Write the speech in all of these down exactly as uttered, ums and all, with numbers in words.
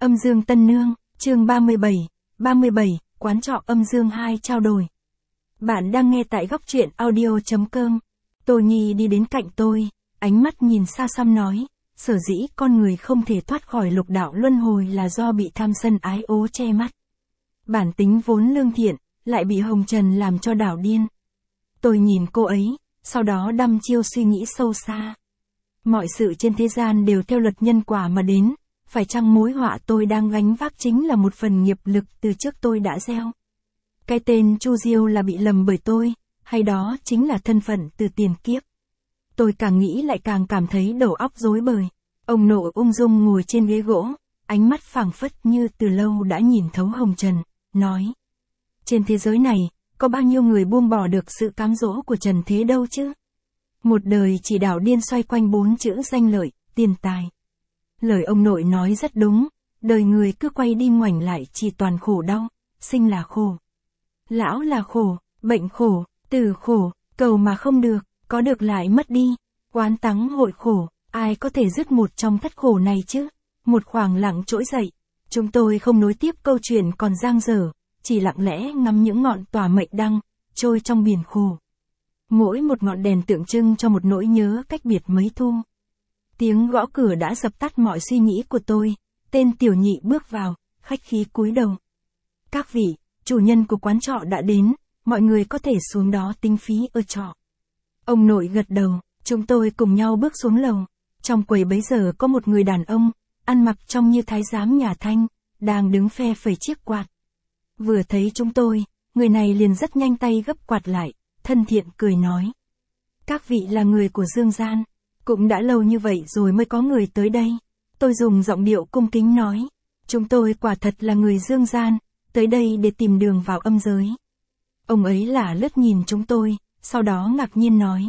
Âm Dương Tân Nương, chương ba mươi bảy, ba mươi bảy, quán trọ Âm Dương hai trao đổi. Bạn đang nghe tại góc truyện audio.com. Tô Nhi đi đến cạnh tôi, ánh mắt nhìn xa xăm nói, sở dĩ con người không thể thoát khỏi lục đạo luân hồi là do bị tham sân ái ố che mắt. Bản tính vốn lương thiện, lại bị hồng trần làm cho đảo điên. Tôi nhìn cô ấy, sau đó đăm chiêu suy nghĩ sâu xa. Mọi sự trên thế gian đều theo luật nhân quả mà đến, phải chăng mối họa tôi đang gánh vác chính là một phần nghiệp lực từ trước tôi đã gieo? Cái tên Chu Diêu là bị lầm bởi tôi, hay đó chính là thân phận từ tiền kiếp? Tôi càng nghĩ lại càng cảm thấy đầu óc rối bời. Ông nội ung dung ngồi trên ghế gỗ, ánh mắt phảng phất như từ lâu đã nhìn thấu hồng trần, nói. Trên thế giới này, có bao nhiêu người buông bỏ được sự cám dỗ của trần thế đâu chứ? Một đời chỉ đảo điên xoay quanh bốn chữ danh lợi, tiền tài. Lời ông nội nói rất đúng, đời người cứ quay đi ngoảnh lại chỉ toàn khổ đau, sinh là khổ, lão là khổ, bệnh khổ, tử khổ, cầu mà không được, có được lại mất đi, oán tắng hội khổ, ai có thể dứt một trong thất khổ này chứ? Một khoảng lặng trỗi dậy, chúng tôi không nối tiếp câu chuyện còn dang dở, chỉ lặng lẽ ngắm những ngọn tỏa mệnh đăng, trôi trong biển khổ. Mỗi một ngọn đèn tượng trưng cho một nỗi nhớ cách biệt mấy thu. Tiếng gõ cửa đã dập tắt mọi suy nghĩ của tôi, tên tiểu nhị bước vào, khách khí cúi đầu. Các vị, chủ nhân của quán trọ đã đến, mọi người có thể xuống đó tính phí ở trọ. Ông nội gật đầu, chúng tôi cùng nhau bước xuống lầu. Trong quầy bấy giờ có một người đàn ông, ăn mặc trông như thái giám nhà Thanh, đang đứng phe phẩy chiếc quạt. Vừa thấy chúng tôi, người này liền rất nhanh tay gấp quạt lại, thân thiện cười nói. Các vị là người của Dương Gian, cũng đã lâu như vậy rồi mới có người tới đây. Tôi dùng giọng điệu cung kính nói, chúng tôi quả thật là người Dương Gian, tới đây để tìm đường vào âm giới. Ông ấy lả lướt nhìn chúng tôi, sau đó ngạc nhiên nói.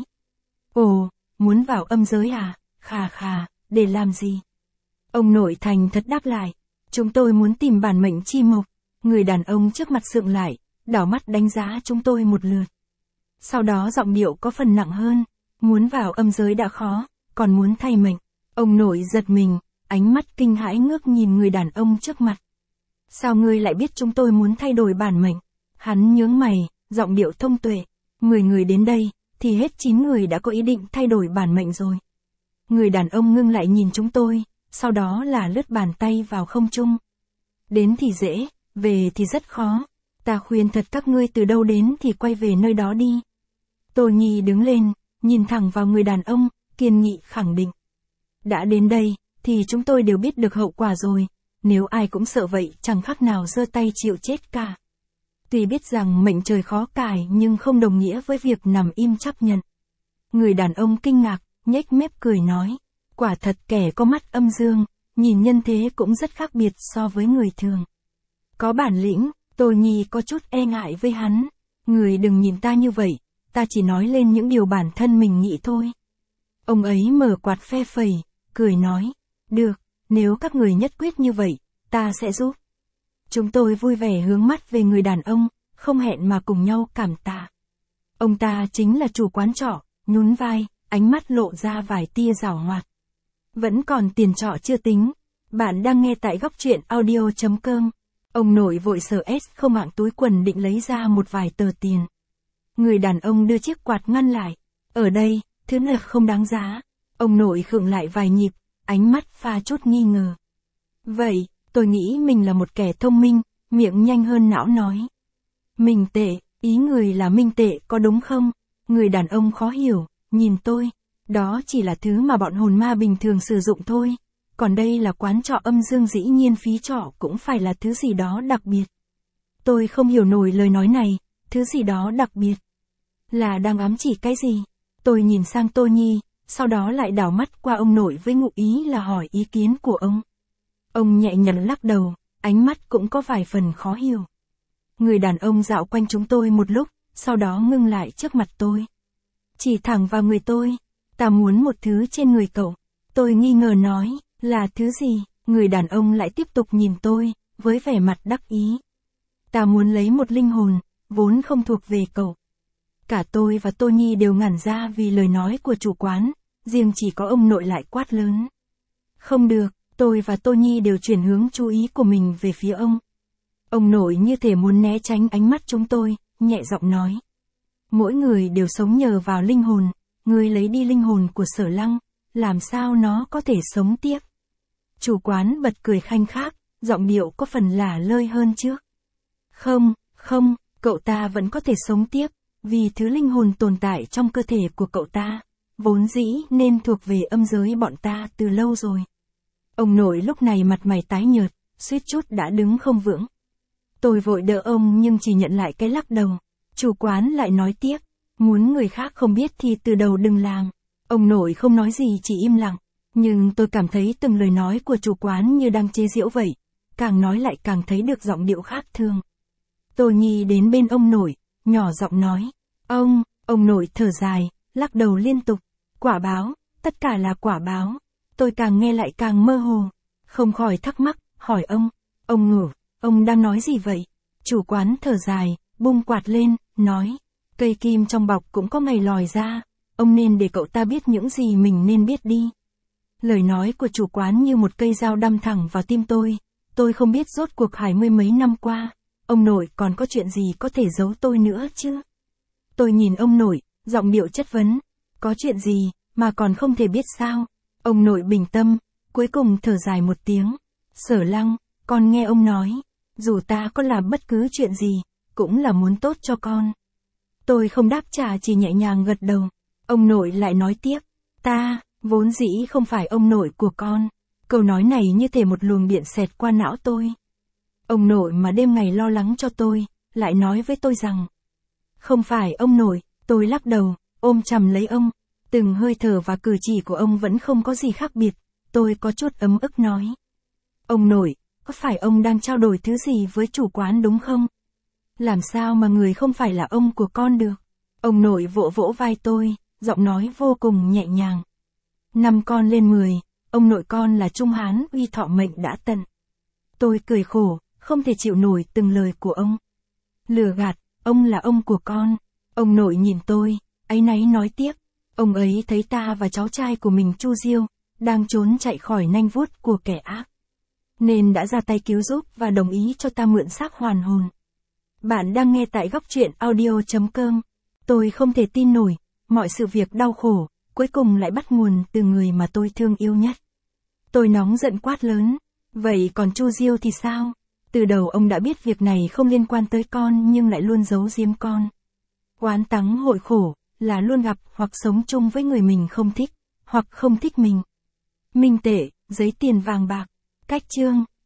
Ồ, muốn vào âm giới à? Khà khà, để làm gì? Ông nội thành thật đáp lại, chúng tôi muốn tìm bản mệnh chi mộc. Người đàn ông trước mặt sượng lại, đảo mắt đánh giá chúng tôi một lượt. Sau đó giọng điệu có phần nặng hơn, muốn vào âm giới đã khó, còn muốn thay mệnh. Ông nội giật mình, ánh mắt kinh hãi ngước nhìn người đàn ông trước mặt. Sao ngươi lại biết chúng tôi muốn thay đổi bản mệnh? Hắn nhướng mày, giọng điệu thông tuệ. Mười người đến đây, thì hết chín người đã có ý định thay đổi bản mệnh rồi. Người đàn ông ngưng lại nhìn chúng tôi, sau đó là lướt bàn tay vào không trung. Đến thì dễ, về thì rất khó. Ta khuyên thật các ngươi từ đâu đến thì quay về nơi đó đi. Tô Nhi đứng lên, nhìn thẳng vào người đàn ông, kiên nghị khẳng định. Đã đến đây, thì chúng tôi đều biết được hậu quả rồi. Nếu ai cũng sợ vậy chẳng khác nào giơ tay chịu chết cả. Tuy biết rằng mệnh trời khó cải nhưng không đồng nghĩa với việc nằm im chấp nhận. Người đàn ông kinh ngạc, nhếch mép cười nói. Quả thật kẻ có mắt âm dương, nhìn nhân thế cũng rất khác biệt so với người thường. Có bản lĩnh, Tô Nhi có chút e ngại với hắn. Người đừng nhìn ta như vậy, ta chỉ nói lên những điều bản thân mình nghĩ thôi. Ông ấy mở quạt phe phẩy, cười nói. Được, nếu các người nhất quyết như vậy, ta sẽ giúp. Chúng tôi vui vẻ hướng mắt về người đàn ông, không hẹn mà cùng nhau cảm tạ. Ông ta chính là chủ quán trọ, nhún vai, ánh mắt lộ ra vài tia giảo hoạt. Vẫn còn tiền trọ chưa tính. Bạn đang nghe tại góc truyện audio.com. Ông nội vội sờ ét không mạng túi quần định lấy ra một vài tờ tiền. Người đàn ông đưa chiếc quạt ngăn lại. Ở đây, thứ này không đáng giá. Ông nội khựng lại vài nhịp, ánh mắt pha chút nghi ngờ. Vậy, tôi nghĩ mình là một kẻ thông minh, miệng nhanh hơn não nói. Minh tệ, ý người là minh tệ có đúng không? Người đàn ông khó hiểu, nhìn tôi. Đó chỉ là thứ mà bọn hồn ma bình thường sử dụng thôi. Còn đây là quán trọ âm dương, dĩ nhiên phí trọ cũng phải là thứ gì đó đặc biệt. Tôi không hiểu nổi lời nói này, thứ gì đó đặc biệt. Là đang ám chỉ cái gì? Tôi nhìn sang Tô Nhi, sau đó lại đảo mắt qua ông nội với ngụ ý là hỏi ý kiến của ông. Ông nhẹ nhàng lắc đầu, ánh mắt cũng có vài phần khó hiểu. Người đàn ông dạo quanh chúng tôi một lúc, sau đó ngưng lại trước mặt tôi. Chỉ thẳng vào người tôi. Ta muốn một thứ trên người cậu. Tôi nghi ngờ nói, là thứ gì? Người đàn ông lại tiếp tục nhìn tôi, với vẻ mặt đắc ý. Ta muốn lấy một linh hồn, vốn không thuộc về cậu. Cả tôi và Tô Nhi đều ngẩn ra vì lời nói của chủ quán, riêng chỉ có ông nội lại quát lớn. Không được, Tôi và Tô Nhi đều chuyển hướng chú ý của mình về phía ông. Ông nội như thể muốn né tránh ánh mắt chúng tôi, nhẹ giọng nói. Mỗi người đều sống nhờ vào linh hồn, ngươi lấy đi linh hồn của Sở Lăng, làm sao nó có thể sống tiếp? Chủ quán bật cười khanh khác, giọng điệu có phần lả lơi hơn trước. Không, không, cậu ta vẫn có thể sống tiếp, vì thứ linh hồn tồn tại trong cơ thể của cậu ta, vốn dĩ nên thuộc về âm giới bọn ta từ lâu rồi. Ông nội lúc này mặt mày tái nhợt, suýt chút đã đứng không vững. Tôi vội đỡ ông nhưng chỉ nhận lại cái lắc đầu. Chủ quán lại nói tiếp, muốn người khác không biết thì từ đầu đừng làm. Ông nội không nói gì chỉ im lặng, nhưng tôi cảm thấy từng lời nói của chủ quán như đang chế giễu vậy, càng nói lại càng thấy được giọng điệu khác thường. Tô Nhi đến bên ông nội, nhỏ giọng nói, ông, ông nội thở dài, lắc đầu liên tục, quả báo, tất cả là quả báo. Tôi càng nghe lại càng mơ hồ, không khỏi thắc mắc, hỏi ông, ông ngủ, ông đang nói gì vậy? Chủ quán thở dài, bung quạt lên, nói, cây kim trong bọc cũng có ngày lòi ra, ông nên để cậu ta biết những gì mình nên biết đi. Lời nói của chủ quán như một cây dao đâm thẳng vào tim tôi, tôi không biết rốt cuộc hai mươi mấy năm qua, ông nội còn có chuyện gì có thể giấu tôi nữa chứ? Tôi nhìn ông nội, giọng điệu chất vấn, có chuyện gì, mà còn không thể biết sao? Ông nội bình tâm, cuối cùng thở dài một tiếng, Sở Lăng, con nghe ông nói, dù ta có làm bất cứ chuyện gì, cũng là muốn tốt cho con. Tôi không đáp trả chỉ nhẹ nhàng gật đầu. Ông nội lại nói tiếp, ta, vốn dĩ không phải ông nội của con. Câu nói này như thể một luồng điện xẹt qua não tôi. Ông nội mà đêm ngày lo lắng cho tôi, lại nói với tôi rằng, không phải ông nội. Tôi lắc đầu, ôm chầm lấy ông. Từng hơi thở và cử chỉ của ông vẫn không có gì khác biệt. Tôi có chút ấm ức nói, ông nội, có phải ông đang trao đổi thứ gì với chủ quán đúng không? Làm sao mà người không phải là ông của con được? Ông nội vỗ vỗ vai tôi, giọng nói vô cùng nhẹ nhàng. Năm con lên mười, ông nội con là Trung Hán uy thọ mệnh đã tận. Tôi cười khổ, không thể chịu nổi từng lời của ông. Lừa gạt, ông là ông của con. Ông nội nhìn tôi, áy náy nói tiếp. Ông ấy thấy ta và cháu trai của mình Chu Diêu, đang trốn chạy khỏi nanh vuốt của kẻ ác, nên đã ra tay cứu giúp và đồng ý cho ta mượn xác hoàn hồn. Bạn đang nghe tại góc truyện audio chấm com. Tôi không thể tin nổi, mọi sự việc đau khổ, cuối cùng lại bắt nguồn từ người mà tôi thương yêu nhất. Tôi nóng giận quát lớn, vậy còn Chu Diêu thì sao? Từ đầu ông đã biết việc này không liên quan tới con nhưng lại luôn giấu giếm con. Oán tắng hội khổ, là luôn gặp hoặc sống chung với người mình không thích, hoặc không thích mình. Minh tệ, giấy tiền vàng bạc, cách chương.